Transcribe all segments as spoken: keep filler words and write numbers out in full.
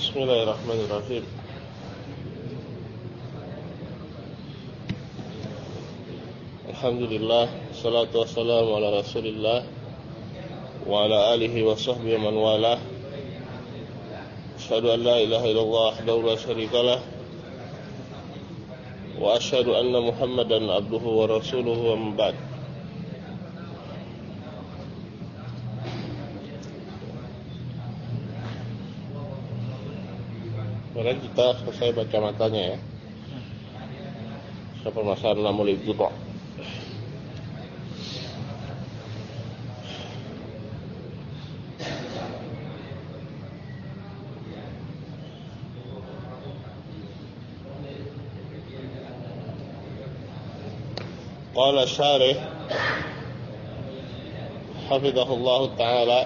Bismillahirrahmanirrahim. Alhamdulillah, salatu wassalamu ala Rasulillah wa ala alihi wa sahbihi man walah. Asyhadu an la ilaha illallah wahdahu la syarikalah wa asyhadu anna Muhammadan abduhu wa rasuluhu wa ba'd. Kemarin kita selesai baca matanya ya. Soal permasalahan lamul ibtidah. Qala syarih hafizahullah ta'ala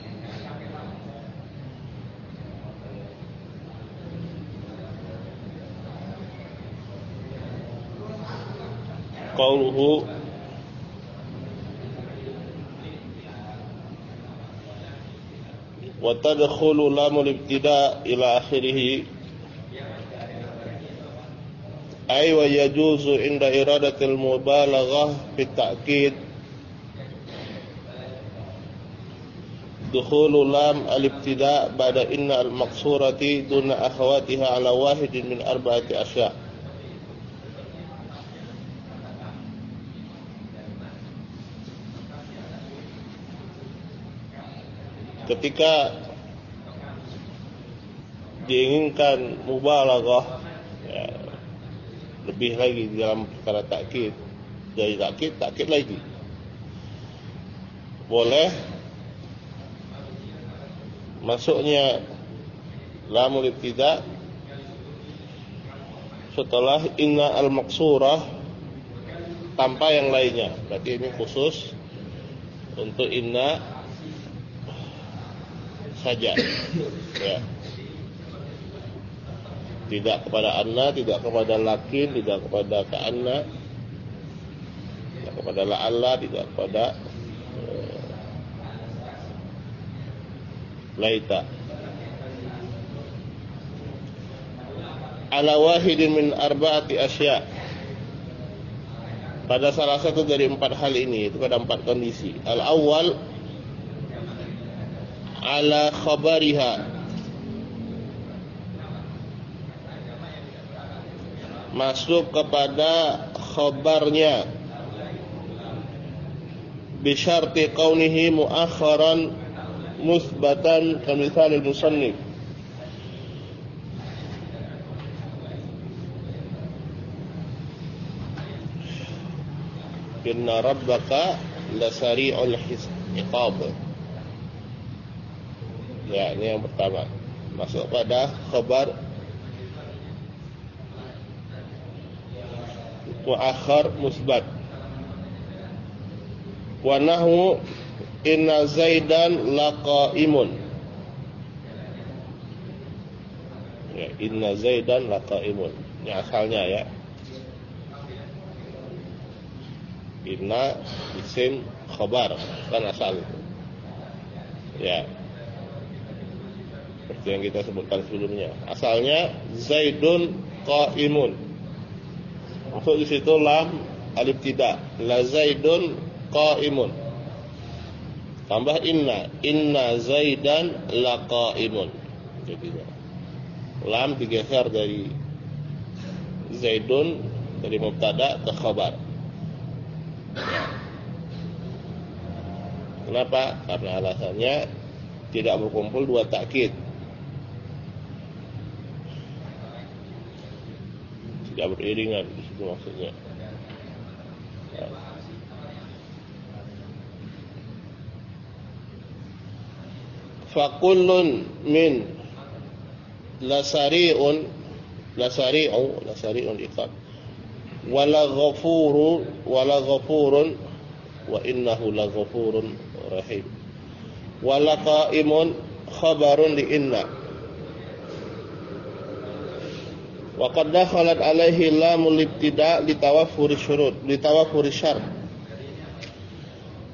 qauluhu wa tadkhulu lamul ibtida ila akhirih ay wa yajuzu inda iradatil mubalaghah fi ta'kid dukhulu lam al-ibtida ba'da inna al-maqsurati duna akhawatiha ala wahidin min arba'ati asya'. Ketika diinginkan mubalaghah ya, lebih lagi dalam perkara takkid, dari takkid takkid lagi boleh masuknya lamul ibtida setelah inna al-maqsurah tanpa yang lainnya. Berarti ini khusus untuk inna saja ya. Tidak kepada anna, tidak kepada lakin, tidak kepada ka'anna, tidak kepada la'alla, tidak kepada uh, laita. Ala wahidin min arba'ati asya', pada salah satu dari empat hal ini, itu pada empat kondisi. Al-awwal ala khabariha, masuk kepada khabarnya, bisyarti kaunihi muakharan musbatan kamithal al-musannif. Inna rabbaka lasari'ul iqab. Ya, ini yang pertama, masuk pada khabar muakhar musbat. Wa nahu inna zaidan laqaimun. Ya, inna zaidan laqaimun. Ini asalnya ya. Inna isim khabar kan asal itu. Ya. Seperti yang kita sebutkan sebelumnya. Asalnya zaidun qaimun. Masuk di situ lam al-ibtida, la zaidun qaimun. Tambah inna, inna zaidan laqaimun. Jadi lam digeser dari zaidun, dari mubtada ke khabar. Ya. Kenapa? Karena alasannya tidak berkumpul dua takkid. Tidak beriringan di situ maksudnya. Ya. Fakullun min lasari'un lasari'u lasari'un iqab wala ghafuru wala ghafurun wa innahu la ghafurun rahim wala qaimun khabarun li inna wa qad dakhalat alaihi lamul ibtida li tawaffuri syurut li tawaffuri syart.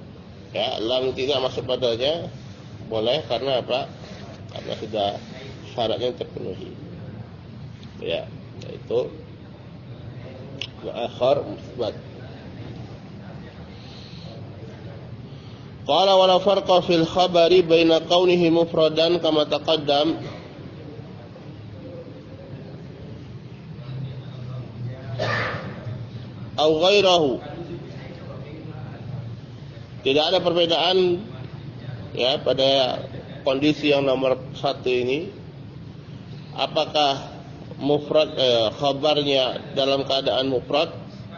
Ya, lam tidak masuk padanya boleh karena apa? Karena sudah syaratnya terpenuhi. Ya, yaitu muakhar musbat. Qala wala farqa fil khabari baina kaunihi mufradan kama taqaddam aw ghairahu. Tidak ada perbedaan ya pada kondisi yang nomor satu ini, apakah mufrad eh, khabarnya dalam keadaan mufrad.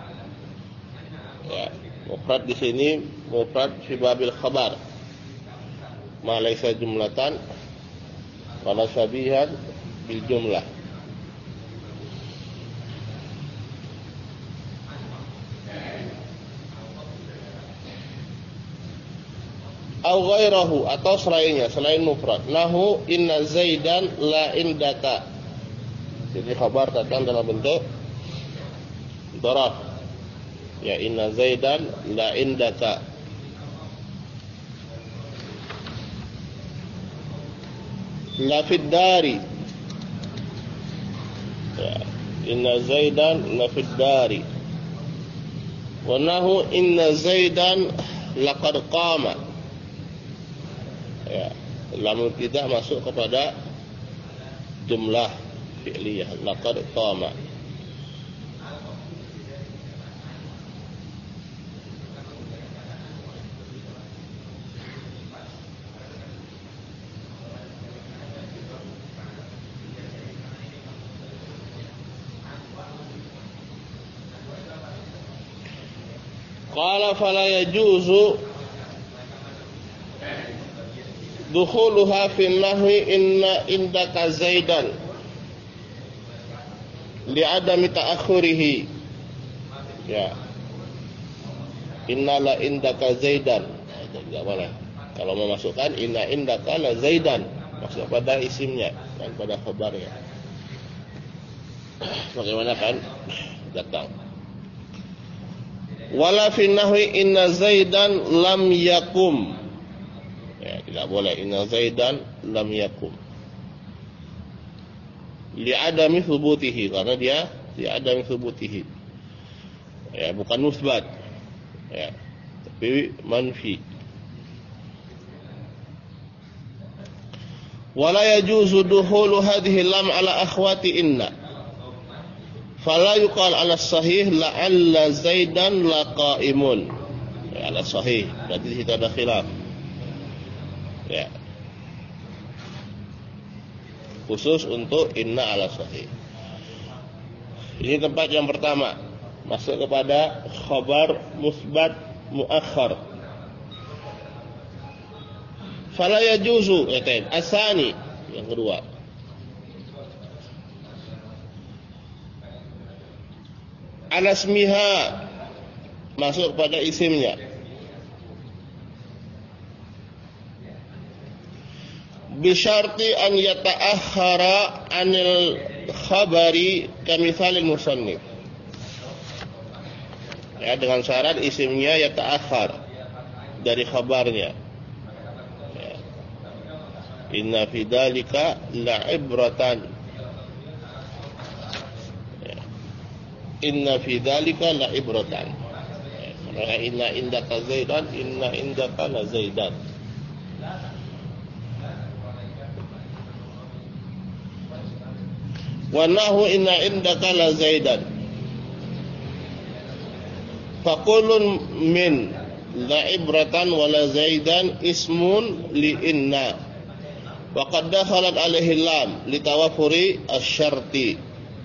Ya, mufrad di sini mufrad fi babil khabar, ma laysa jumlatan wala sabihan bil jumlah. Au ghairahu, atau selainnya, selain mufrad. Nahu inna zaidan la indaka. Jadi khabar datang dalam bentuk dharaf. Ya, inna zaidan la indaka. La fid dari. Ya, inna zaidan la fid dari. Wa nahu inna zaidan laqad qama. Ya, lam tidak masuk kepada jumlah fi'liyah, laqad qama. Qala fala yajuzu dukhuluha fi nahwi inna indaka zaidan li'adami ta'akhurihi. Ya, inna la indaka zaidan, tidak boleh. Kalau memasukkan inna indaka la zaidan, maksud pada isimnya dan pada khabarnya. Bagaimana kan datang. Wala fi nahwi inna zaidan lam yakum. Ya, tidak boleh inna zaidan lam yakum. Li'adami thubutihi, karena dia li'adami thubutihi. Ya, bukan musbat. Ya, tapi manfi. Wala yajuzu dukhulu hadhihi lam ala akhwati inna. Fala yuqal ala sahih la'alla zaidan laqaimun. Ya, ala sahih, berarti di situ ada khilaf. Ya, khusus untuk inna ala sahih. Ini tempat yang pertama, masuk kepada khabar musbat muakhar. Fala yajuzu yatain asani, yang kedua. Ala ismiha, masuk kepada isimnya. Bisyarti an yata'akhkhara anil khabari kamithalil musannif. Ya, dengan syarat isimnya yata'akhkhar dari khabarnya. Ya. Inna fi dzalika la'ibratan. Ya. Inna fi dzalika la'ibratan. Ya. Inna indaka zaidan, inna indaka la zaidan. Wa nahu inna indaka la zaidan. Faqulun min la ibratan wa la zaidan ismun li inna. Wa qad dakhalat alaihi lam li tawafuri asy-syarti.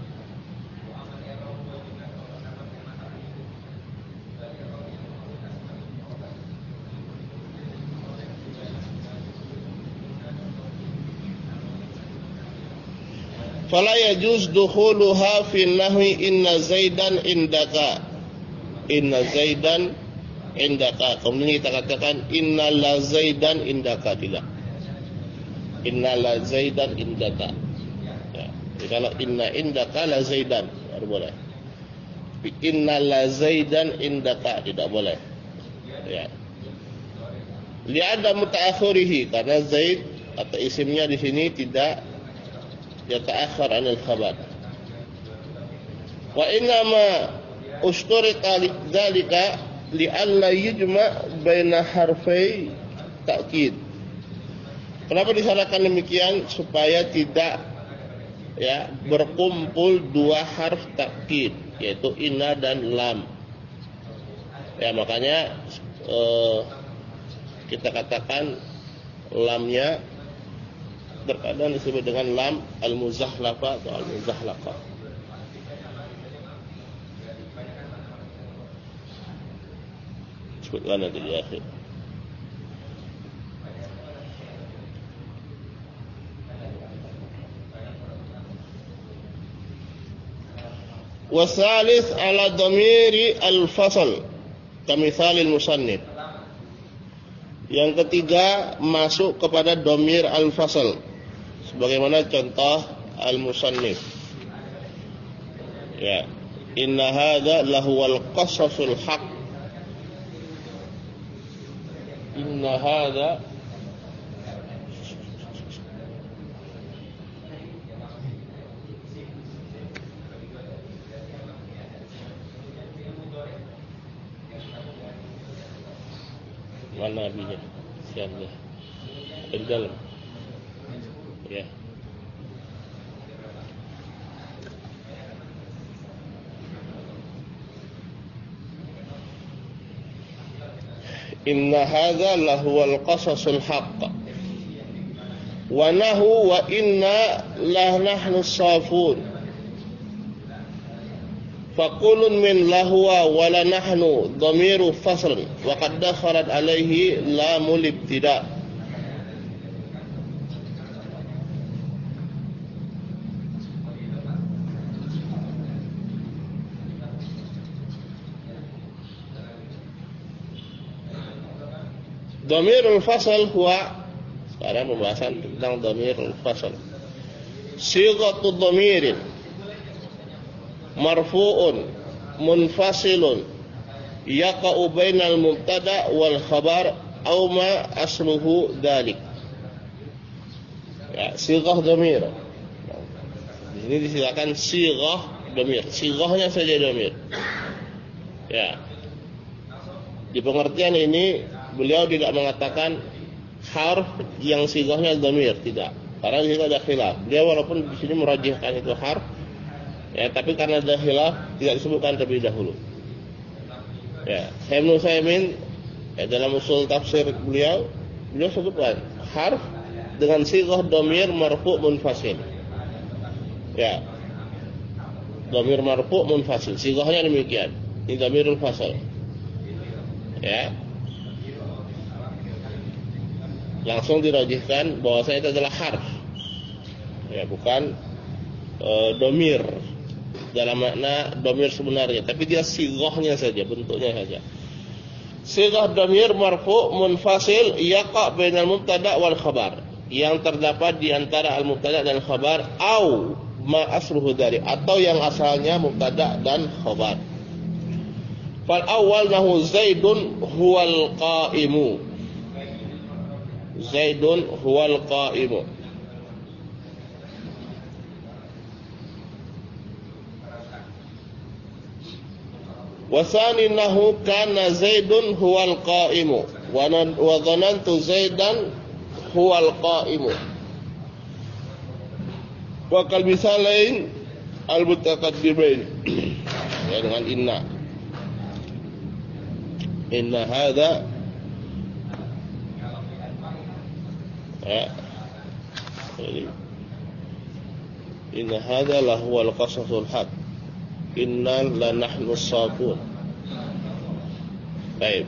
Fala yajuz dukhuluha fi nahwi inna zaidan indaka. Inna zaidan indaka. Kemudian kita katakan inna la zaidan indaka, tidak. Inna la zaidan indaka. Ya. Jadi kalau inna indaka la zaidan baru boleh. Inna la zaidan indaka tidak boleh. Ya. Li'adam mutaakhirihi, karena zaid atau isimnya di sini tidak yata'akhkhar 'anil khabar. Wa inna ma usturita dzalika li'alla yujma' baina harfai ta'kid. Kenapa disyaratkan demikian? Supaya tidak ya berkumpul dua harf ta'kid, yaitu inna dan lam. Ya, makanya eh, kita katakan lamnya terkadang disebut dengan lam al-muzahlafa atau al-muzahlaqa. Sebutkan nanti di akhir. Wasalis ala dhamiri al-fasl kamithal al-musannif. Yang ketiga masuk kepada dhamir al-fasl sebagaimana contoh al-musannif. Ya, inna hadza lahuwal qasasul haq. Inna hadza mana abinya? Siapa? Di dalam. Ya. Inna hadza lahuwal qasasul haqq. Wa nahu wa inna la nahnu safun. Faqulun min lahwa wa la nahnu dhamiru fasl wa qad dakhalat alaihi lamul ibtida. Dhamirul fasl huwa, sekarang pembahasan tentang dhamirul fasl. Sighatul dhamirin marfu'un munfasilun yaqa'u bainal mubtada wal khabar aw ma asluhu dzalik. Ya, sighah dhamir. Di sini disilakan sighah dhamir. Sighahnya saja dhamir. Ya. Di pengertian ini beliau tidak mengatakan harf yang sighahnya dhamir, tidak. Karena di situ ada khilaf. Dia walaupun di sini merajihkan itu harf, ya, tapi karena ada khilaf tidak disebutkan terlebih dahulu. Ya, Ibnu Utsaimin ya, dalam usul tafsir beliau, beliau sebutkan harf dengan sighah dhamir marfu' munfasil. Ya. Dhamir marfu' munfasil. Sighahnya demikian. Ini dhamirul fasl. Ya. Langsung dirajihkan bahwasanya itu adalah harf. Ya, bukan e, dhamir dalam makna dhamir sebenarnya, tapi dia sighahnya saja, bentuknya saja. Sighah dhamir marfu' munfasil yaqa' bainal mubtada' wal khabar, yang terdapat di antara al-mubtada' dan khabar, au ma asluhu dari, atau yang asalnya mubtada' dan khabar. Fal awwal nahu Zaidun huwal qa'imu. Zaidun huwal qa'imu. Wasani nahu kana Zaidun huwal qa'imu wa dhanantu Zaidan huwal qa'imu. Wa kal misalain al mutaqaddimain. Ya, dengan inna. Inna hadza ya. Inna hadza lahuwal qasasul haq. Inna la nahnu safun. Baik.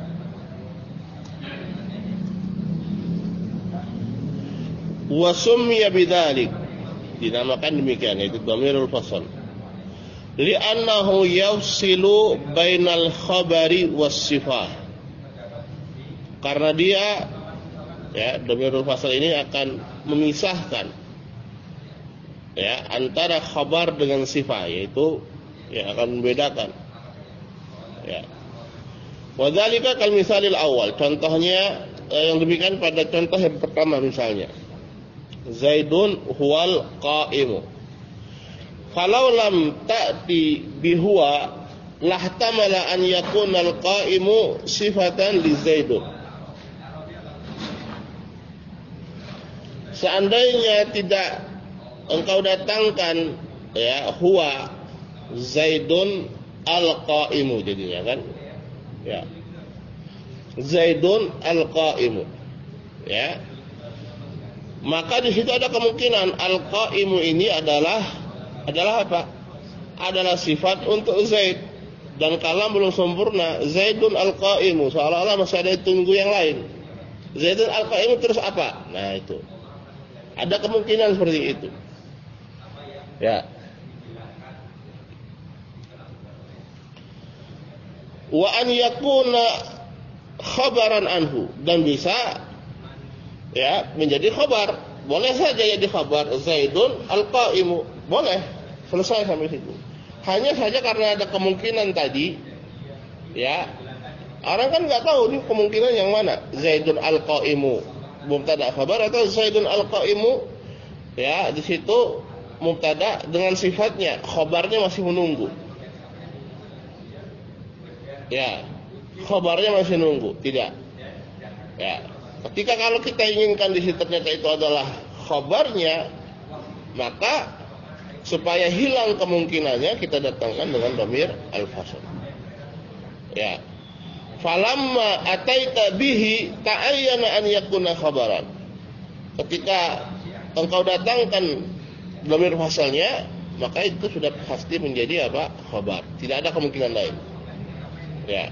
Wa summiya bidzalik, dinamakan demikian, yaitu dhamirul fasl, li'annahu yafsilu bainal khabari was sifah. Karena dia ya, dhamirul fasl ini akan memisahkan ya antara khabar dengan sifat, yaitu ya akan membedakan. Ya. Wa dzalika kal misalil awal, contohnya eh, yang demikian pada contoh yang pertama misalnya. Zaidun huwal qa'imu. Falau lam ta'ti bihuwa lahtamala an yakuna al-qa'imu sifatan li Zaidun. Seandainya tidak engkau datangkan ya huwa Zaidun al-qa'imu jadinya kan? Ya. Zaidun al-qa'imu. Ya. Maka di situ ada kemungkinan al-qa'imu ini adalah adalah apa? Adalah sifat untuk Zaid. Dan kalam belum sempurna, Zaidun al-qa'imu, seolah-olah masih ada tunggu yang lain. Zaidun al-qa'imu terus apa? Nah, itu. Ada kemungkinan seperti itu. Ya. Wa an yakuna khabaran anhu, dan bisa ya menjadi khabar. Boleh saja jadi khabar Zaidun al-qa'imu. Boleh. Selesai sampai situ. Hanya saja karena ada kemungkinan tadi, ya, orang kan nggak tahu nih kemungkinan yang mana, Zaidun al-qa'imu mubtada khabar atau Zaidun al-qa'imu, ya, di situ mubtada dengan sifatnya, khabarnya masih menunggu, ya, khabarnya masih menunggu, tidak, ya. Ketika kalau kita inginkan di situ ternyata itu adalah khabarnya, maka supaya hilang kemungkinannya kita datangkan dengan dhamir al-fasl. Ya. Falamma ataita bihi ta'ayyana an yakuna khabaran. Ketika engkau datangkan dhamir fasalnya, maka itu sudah pasti menjadi apa? Khabar. Tidak ada kemungkinan lain. Ya.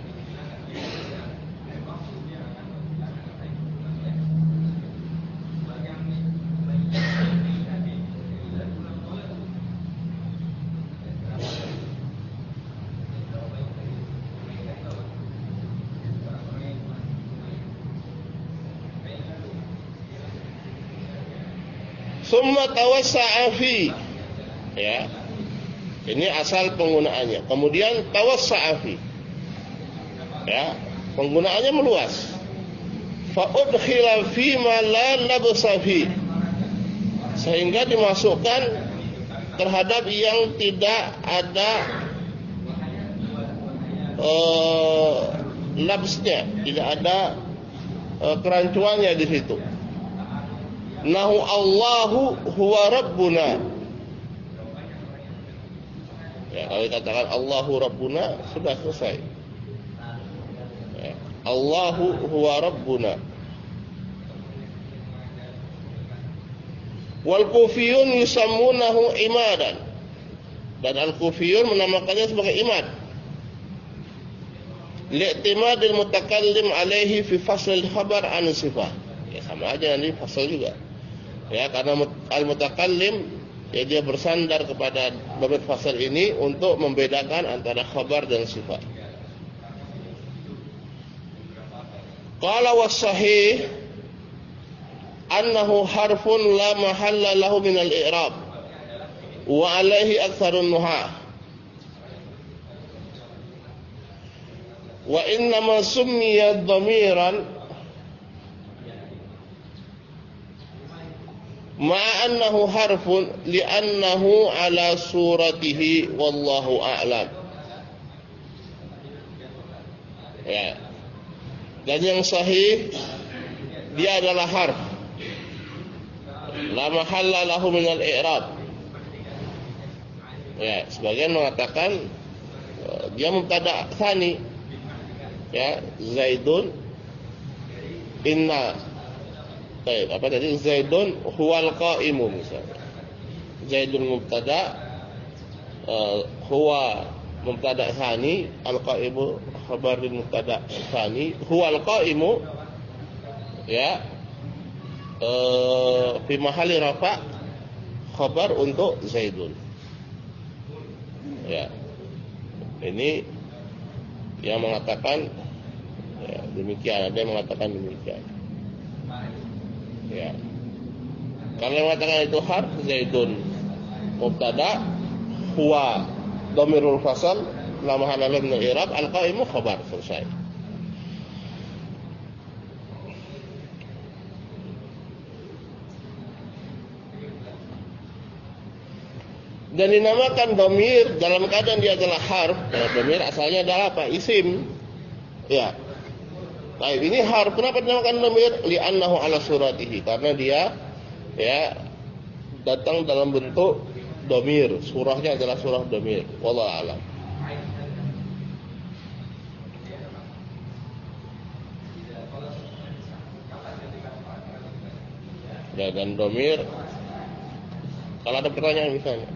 Summa tawassa'a fi, ya, ini asal penggunaannya. Kemudian tawassa'a fi, ya, penggunaannya meluas. Fa udkhila fi ma la labsa fi, sehingga dimasukkan terhadap yang tidak ada uh, labsnya, tidak ada uh, kerancuannya di situ. Nahu Allahu huwa Rabbuna. Ya, kalau dikatakan Allahu Rabbuna sudah selesai. Ya, Allahu huwa Rabbuna. Wal Kufiyun yusammunahu imadan. Dan Al-Kufiyun menamakannya sebagai imad. Li'timadil mutakallim alaihi fi faslil khabar an sifah. Ya, sama aja nanti fasal juga. Ya, karena al-mutakallim ya dia bersandar kepada dhamir fasal ini untuk membedakan antara khabar dan sifat. Qala was-sahih annahu harfun la mahalla lahu min al-i'rab wa alaihi aktsarun nuhah. Wa innama summiya dhamiran ma'annahu harfun li'annahu ala suratihi wallahu a'lam. Ya. Dan yang sahih dia adalah harf. La mahalla lahu min al-i'rab. Ya, sebagian mengatakan dia mubtada tsani. Ya, Zaidun inna Baik, apa tadi? Zaidun huwal qa'imu misalnya. Zaidun mubtada, uh, huwa mubtada tsani, al-qa'imu khabar lil mubtada tsani, huwal qa'imu, ya, uh, fi mahalli rafa' khabar untuk Zaidun. Ya. Ini yang mengatakan ya, demikian, ada yang mengatakan demikian. Ya. Kalau yang mengatakan itu harf Zaidun mubtada, huwa dhamirul fasal, la mahalla lahu min al-i'rab, al-qa'imu khabar, selesai. Dan dinamakan domir dalam keadaan dia adalah harf. Nah, domir asalnya adalah apa? Isim. Ya. Baik, ini harf. Kenapa dinamakan domir? Li'annahu ala suratihi. Karena dia ya datang dalam bentuk domir. Surahnya adalah surah domir. Wallahu a'lam. Ya, dan domir. Kalau ada pertanyaan misalnya,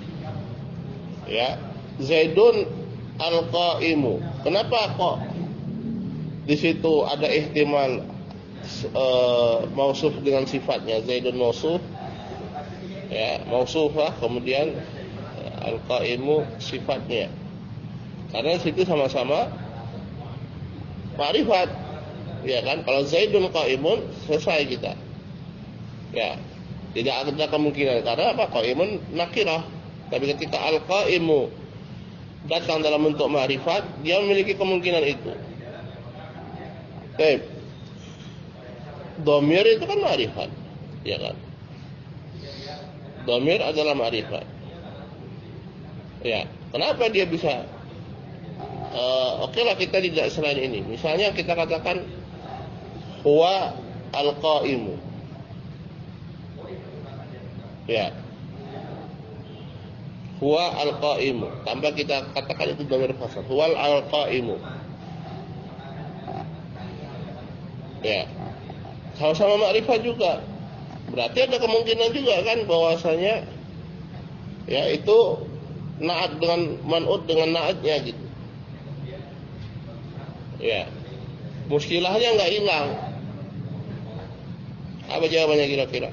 ya, Zaidun al-qaimu. Kenapa kok di situ ada ihtimal uh, mausuf dengan sifatnya? Zaidun mausuf, ya, mausufah, kemudian uh, al-qaimu sifatnya. Karena di situ sama-sama ma'rifat, ya kan? Kalau Zaidun qaimun selesai kita. Ya, tidak ada kemungkinan karena apa? Qaimun nakirah. Tapi ketika al-qaimu datang dalam bentuk ma'rifat, dia memiliki kemungkinan itu. Baik. Dhamir itu kan ma'rifat, ya kan? Dhamir adalah ma'rifat. Ya, kenapa dia bisa uh, oke lah kita tidak selain ini. Misalnya kita katakan huwa al-qaimu. Ya, huwa al-qaimu. Tanpa kita katakan itu dhamir fasal. Huwa al-qaimu. Ya, sama-sama makrifat juga. Berarti ada kemungkinan juga kan bahwasanya ya itu naat dengan man'ut dengan naatnya gitu. Ya, muskilahnya nggak hilang. Apa jawabannya kira-kira?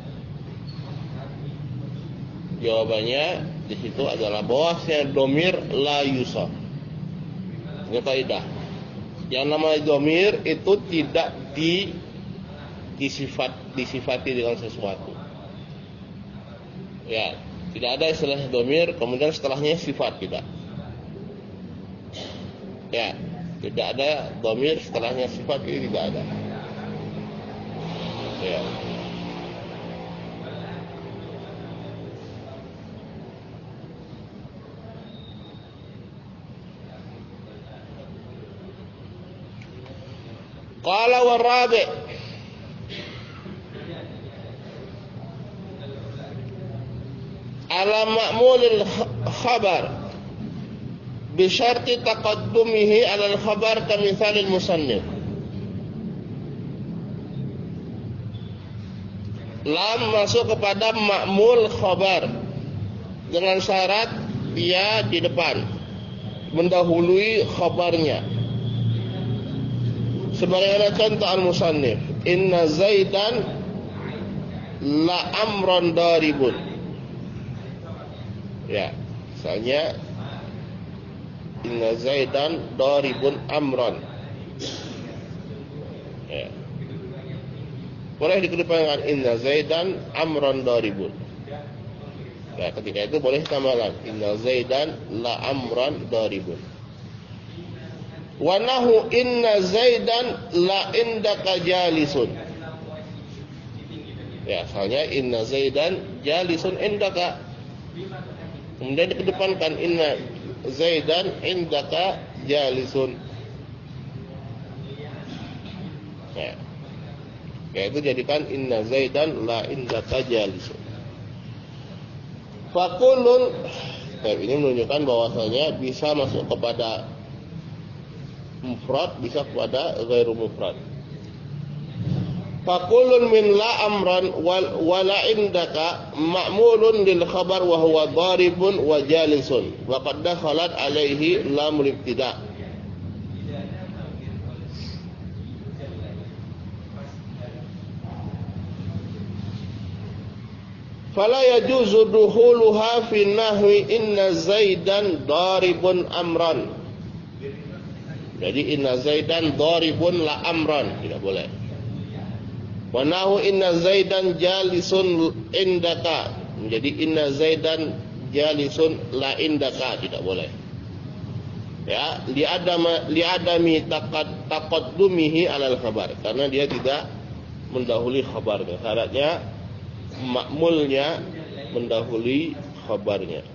Jawabannya di situ adalah bahwasanya domir la yusaf. Ini kaidah. Yang namanya domir itu tidak di disifat disifati dengan sesuatu. Ya, tidak ada istilah domir kemudian setelahnya sifat, tidak. Ya, tidak ada domir setelahnya sifat, ini tidak ada. Ya. Qala warabi' ala ma'mulil khabar bi syarti taqaddumihi ala al-khabar kamithalil musannif. Lam masuk kepada ma'mul khabar dengan syarat dia di depan mendahului khabarnya. Sebagaimana contoh al-musannif, inna Zaidan la amron daribun. Ya, misalnya inna Zaidan daribun amron. Ya. Boleh dikedepankan inna Zaidan amron daribun. Ya, ketika itu boleh tambahkan inna Zaidan la amron daribun. Wa nahu inna Zaidan la indaka jalisun. Ya, soalnya inna Zaidan jalisun indaka. Kemudian dikedepankan inna Zaidan indaka jalisun. Ya. Ya, itu jadikan inna Zaidan la indaka jalisun. Faqulun, nah, ini menunjukkan bahwasanya bisa masuk kepada mufrad, bisa kepada ghairu mufrad. Faqulun min la amran wa la indaka ma'mulun lil khabar wa huwa daribun wa jalisun wa qad dakhalat alaihi lamul ibtida. Fala yajuzu dukhuluha fi nahwi inna Zaidan daribun amran. Jadi inna Zaidan daribun la amran, tidak boleh. Wa nahu inna Zaidan jalisun indaka. Jadi inna Zaidan jalisun la indaka, tidak boleh. Ya, li adama li adami taqad taqaddumihi alal khabar, karena dia tidak mendahului khabarnya. Syaratnya makmulnya mendahului khabarnya.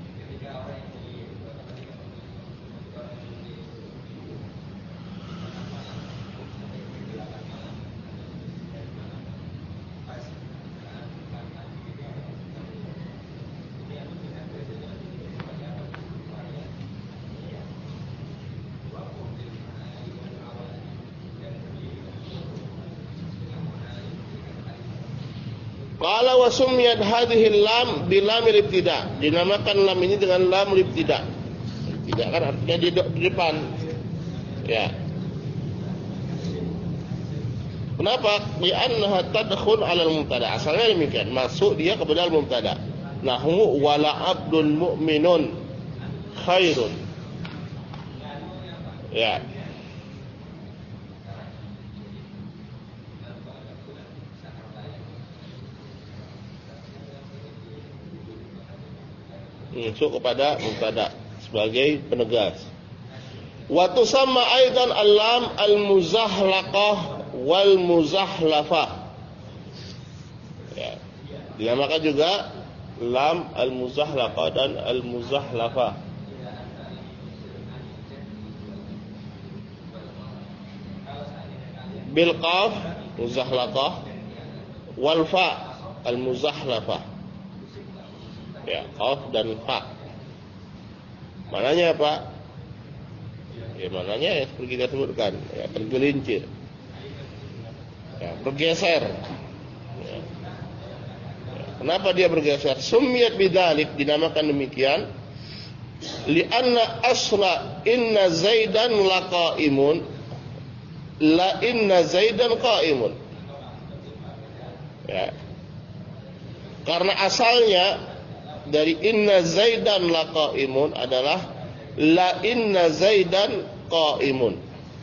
Qala wa sumiyat hadhihi lam bi lamil ibtida. Dinamakan lam ini dengan lamul ibtida. Ibtida kan artinya di, di depan. Ya. Kenapa? Bi annaha tadkhul 'ala al-mubtada. Asalnya demikian, masuk dia kepada al-mubtada. Nahwu wala abdul mu'minun khairun. Ya. Masuk kepada mubtada sebagai penegas. Wa tusamma aidan al-lam al-muzahlaqah wal muzahlafah. Ya. Dinamakan juga lam al-muzahlaqah dan al-muzahlafah. Bil qaf muzahlaqah wal fa al-muzahlafah. Ya, qaf dan fa. Mananya apa? Ya, mananya yang seperti kita sebutkan, ya, tergelincir. Ya, bergeser. Ya. Ya. Kenapa dia bergeser? Sumiyat bidzalik, dinamakan demikian. Li'anna asla inna Zaidan laqaimun. La inna Zaidan qaimun. Ya. Karena asalnya dari inna Zaidan laqaimun adalah la inna Zaidan qaimun.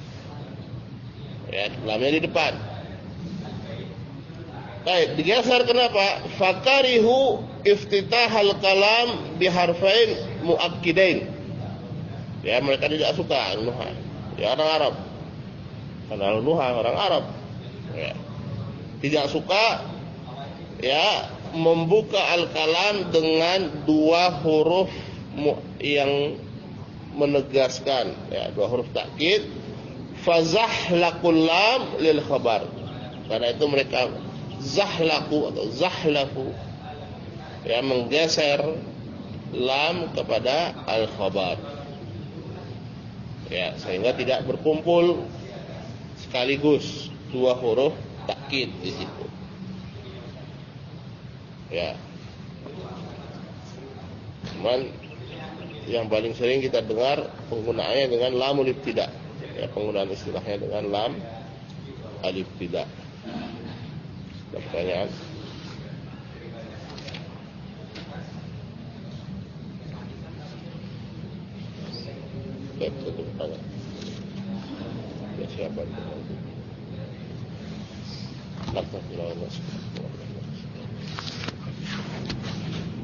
Ya, lamnya di depan. Baik, digeser kenapa? Fakarihu iftitahal kalam biharfain muakkidain. Ya, mereka tidak suka Nuha. Ya, orang Arab. Karena Nuha orang Arab. Ya. Tidak suka ya membuka al-kalam dengan dua huruf yang menegaskan, ya, dua huruf takkid. Fazahlaqul lam lil khabar. Karena itu mereka zahlaku atau zahlaku, ya, menggeser lam kepada al-khabar. Ya, sehingga tidak berkumpul sekaligus dua huruf takkid di situ. Ya. Cuman yang paling sering kita dengar penggunaannya dengan lamul ibtida. Ya, penggunaan istilahnya dengan lam al-ibtida. Ada pertanyaan? Ya, satu pertanyaan. Ya, siapa itu? Laksanakan.